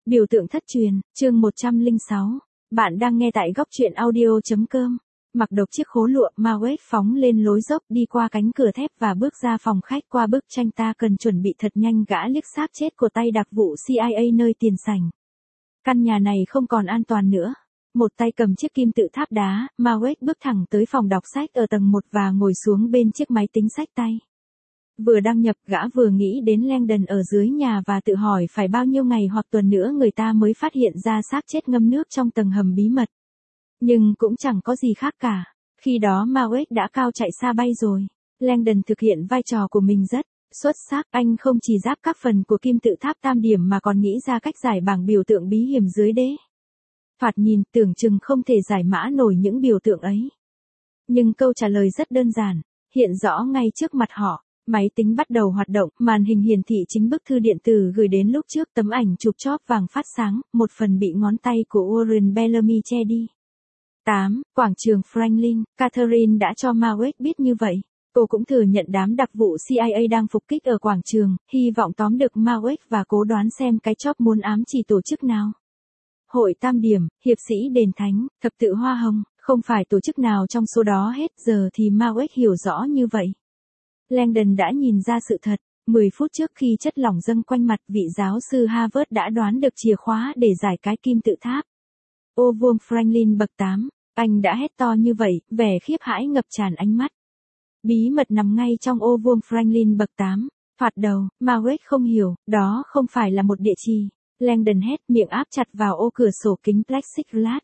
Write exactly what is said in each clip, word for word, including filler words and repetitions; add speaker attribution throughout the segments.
Speaker 1: Biểu tượng thất truyền, chương một trăm lẻ sáu. Bạn đang nghe tại góc truyện audio.com. Mặc độc chiếc khố lụa, Mawet phóng lên lối dốc đi qua cánh cửa thép và bước ra phòng khách. Qua bức tranh ta cần chuẩn bị thật nhanh, gã liếc xác chết của tay đặc vụ xê i a nơi tiền sảnh. Căn nhà này không còn an toàn nữa. Một tay cầm chiếc kim tự tháp đá, Mawet bước thẳng tới phòng đọc sách ở tầng một và ngồi xuống bên chiếc máy tính xách tay. Vừa đăng nhập, gã vừa nghĩ đến Langdon ở dưới nhà và tự hỏi phải bao nhiêu ngày hoặc tuần nữa người ta mới phát hiện ra xác chết ngâm nước trong tầng hầm bí mật. Nhưng cũng chẳng có gì khác cả. Khi đó Mawet đã cao chạy xa bay rồi. Langdon thực hiện vai trò của mình rất xuất sắc. Anh không chỉ giáp các phần của kim tự tháp tam điểm mà còn nghĩ ra cách giải bảng biểu tượng bí hiểm dưới đế. Thoạt nhìn tưởng chừng không thể giải mã nổi những biểu tượng ấy. Nhưng câu trả lời rất đơn giản, hiện rõ ngay trước mặt họ. Máy tính bắt đầu hoạt động, màn hình hiển thị chính bức thư điện tử gửi đến lúc trước, tấm ảnh chụp chóp vàng phát sáng, một phần bị ngón tay của Warren Bellamy che đi. tám. Quảng trường Franklin, Catherine đã cho Mawet biết như vậy. Cô cũng thừa nhận đám đặc vụ xê i a đang phục kích ở quảng trường, hy vọng tóm được Mawet và cố đoán xem cái chóp muốn ám chỉ tổ chức nào. Hội Tam Điểm, Hiệp sĩ Đền Thánh, Thập tự Hoa Hồng, không phải tổ chức nào trong số đó hết. Giờ thì Mawet hiểu rõ như vậy. Langdon đã nhìn ra sự thật. mười phút trước khi chất lỏng dâng quanh mặt, vị giáo sư Harvard đã đoán được chìa khóa để giải cái kim tự tháp. Ô vuông Franklin bậc tám. Anh đã hét to như vậy, vẻ khiếp hãi ngập tràn ánh mắt. Bí mật nằm ngay trong ô vuông Franklin bậc tám. Thoạt đầu, Mawet không hiểu, đó không phải là một địa chỉ. Langdon hét, miệng áp chặt vào ô cửa sổ kính plexiglass.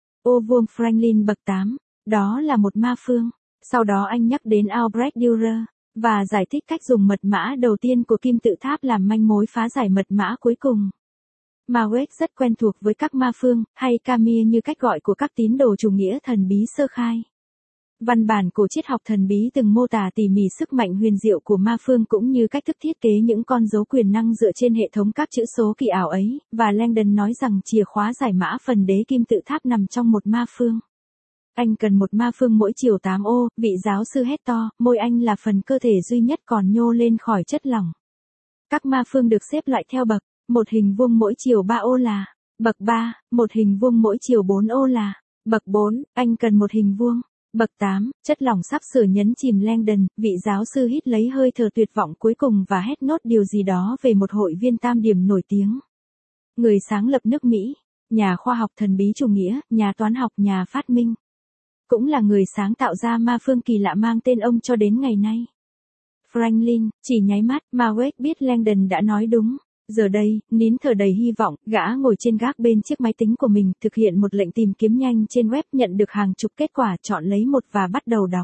Speaker 1: Ô vuông Franklin bậc tám. Đó là một ma phương. Sau đó anh nhắc đến Albrecht Dürer và giải thích cách dùng mật mã đầu tiên của kim tự tháp làm manh mối phá giải mật mã cuối cùng. Mawet rất quen thuộc với các ma phương, hay Kami như cách gọi của các tín đồ chủ nghĩa thần bí sơ khai. Văn bản cổ triết học thần bí từng mô tả tỉ mỉ sức mạnh huyền diệu của ma phương cũng như cách thức thiết kế những con dấu quyền năng dựa trên hệ thống các chữ số kỳ ảo ấy, và Langdon nói rằng chìa khóa giải mã phần đế kim tự tháp nằm trong một ma phương. Anh cần một ma phương mỗi chiều tám ô, vị giáo sư hét to, môi anh là phần cơ thể duy nhất còn nhô lên khỏi chất lỏng. Các ma phương được xếp loại theo bậc, một hình vuông mỗi chiều ba ô là bậc ba, một hình vuông mỗi chiều bốn ô là bậc bốn, anh cần một hình vuông. Bậc tám, chất lỏng sắp sửa nhấn chìm Langdon, vị giáo sư hít lấy hơi thở tuyệt vọng cuối cùng và hét nốt điều gì đó về một hội viên tam điểm nổi tiếng. Người sáng lập nước Mỹ, nhà khoa học thần bí chủ nghĩa, nhà toán học, nhà phát minh. Cũng là người sáng tạo ra ma phương kỳ lạ mang tên ông cho đến ngày nay. Franklin, chỉ nháy mắt, Mawet biết Langdon đã nói đúng. Giờ đây, nín thở đầy hy vọng, gã ngồi trên gác bên chiếc máy tính của mình, thực hiện một lệnh tìm kiếm nhanh trên web, nhận được hàng chục kết quả, chọn lấy một và bắt đầu đọc.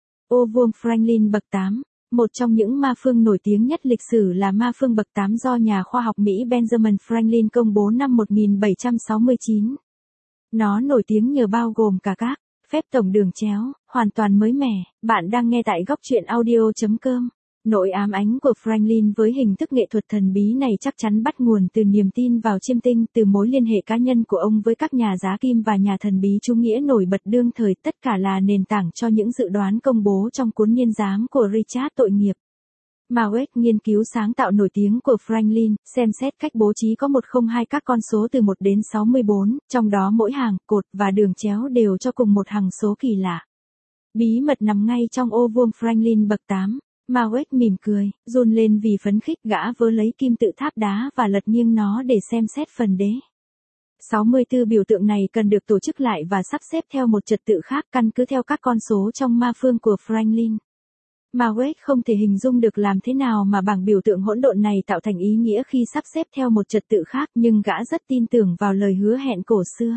Speaker 1: Ô vuông Franklin bậc tám. Một trong những ma phương nổi tiếng nhất lịch sử là ma phương bậc tám do nhà khoa học Mỹ Benjamin Franklin công bố năm một nghìn bảy trăm sáu mươi chín. Nó nổi tiếng nhờ bao gồm cả các phép tổng đường chéo, hoàn toàn mới mẻ. Bạn đang nghe tại góc truyện audio.com. Nỗi ám ánh của Franklin với hình thức nghệ thuật thần bí này chắc chắn bắt nguồn từ niềm tin vào chiêm tinh, từ mối liên hệ cá nhân của ông với các nhà giá kim và nhà thần bí chú nghĩa nổi bật đương thời, tất cả là nền tảng cho những dự đoán công bố trong cuốn Niên giám của Richard Tội nghiệp. Mawet nghiên cứu sáng tạo nổi tiếng của Franklin, xem xét cách bố trí có một không hai các con số từ một đến sáu mươi bốn, trong đó mỗi hàng, cột và đường chéo đều cho cùng một hằng số kỳ lạ. Bí mật nằm ngay trong ô vuông Franklin bậc tám. Mawet mỉm cười, run lên vì phấn khích, gã vớ lấy kim tự tháp đá và lật nghiêng nó để xem xét phần đế. sáu mươi tư biểu tượng này cần được tổ chức lại và sắp xếp theo một trật tự khác, căn cứ theo các con số trong ma phương của Franklin. Mawet không thể hình dung được làm thế nào mà bảng biểu tượng hỗn độn này tạo thành ý nghĩa khi sắp xếp theo một trật tự khác, nhưng gã rất tin tưởng vào lời hứa hẹn cổ xưa.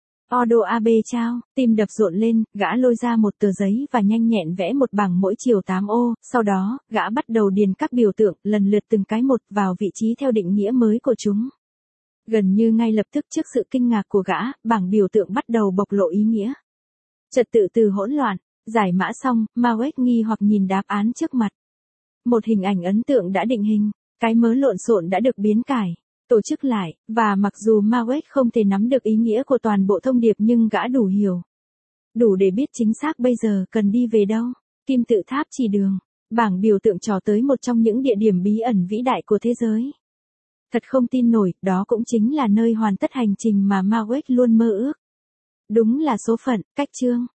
Speaker 1: Odo Abe trao, tim đập rộn lên, gã lôi ra một tờ giấy và nhanh nhẹn vẽ một bảng mỗi chiều tám ô, sau đó, gã bắt đầu điền các biểu tượng, lần lượt từng cái một vào vị trí theo định nghĩa mới của chúng. Gần như ngay lập tức trước sự kinh ngạc của gã, bảng biểu tượng bắt đầu bộc lộ ý nghĩa. Trật tự từ hỗn loạn, giải mã xong, Mawet nghi hoặc nhìn đáp án trước mặt. Một hình ảnh ấn tượng đã định hình, cái mớ lộn xộn đã được biến cải, tổ chức lại, và mặc dù Mawet không thể nắm được ý nghĩa của toàn bộ thông điệp nhưng gã đủ hiểu. Đủ để biết chính xác bây giờ cần đi về đâu. Kim tự tháp chỉ đường, bảng biểu tượng trò tới một trong những địa điểm bí ẩn vĩ đại của thế giới. Thật không tin nổi, đó cũng chính là nơi hoàn tất hành trình mà Mawek luôn mơ ước. Đúng là số phận, cách chương.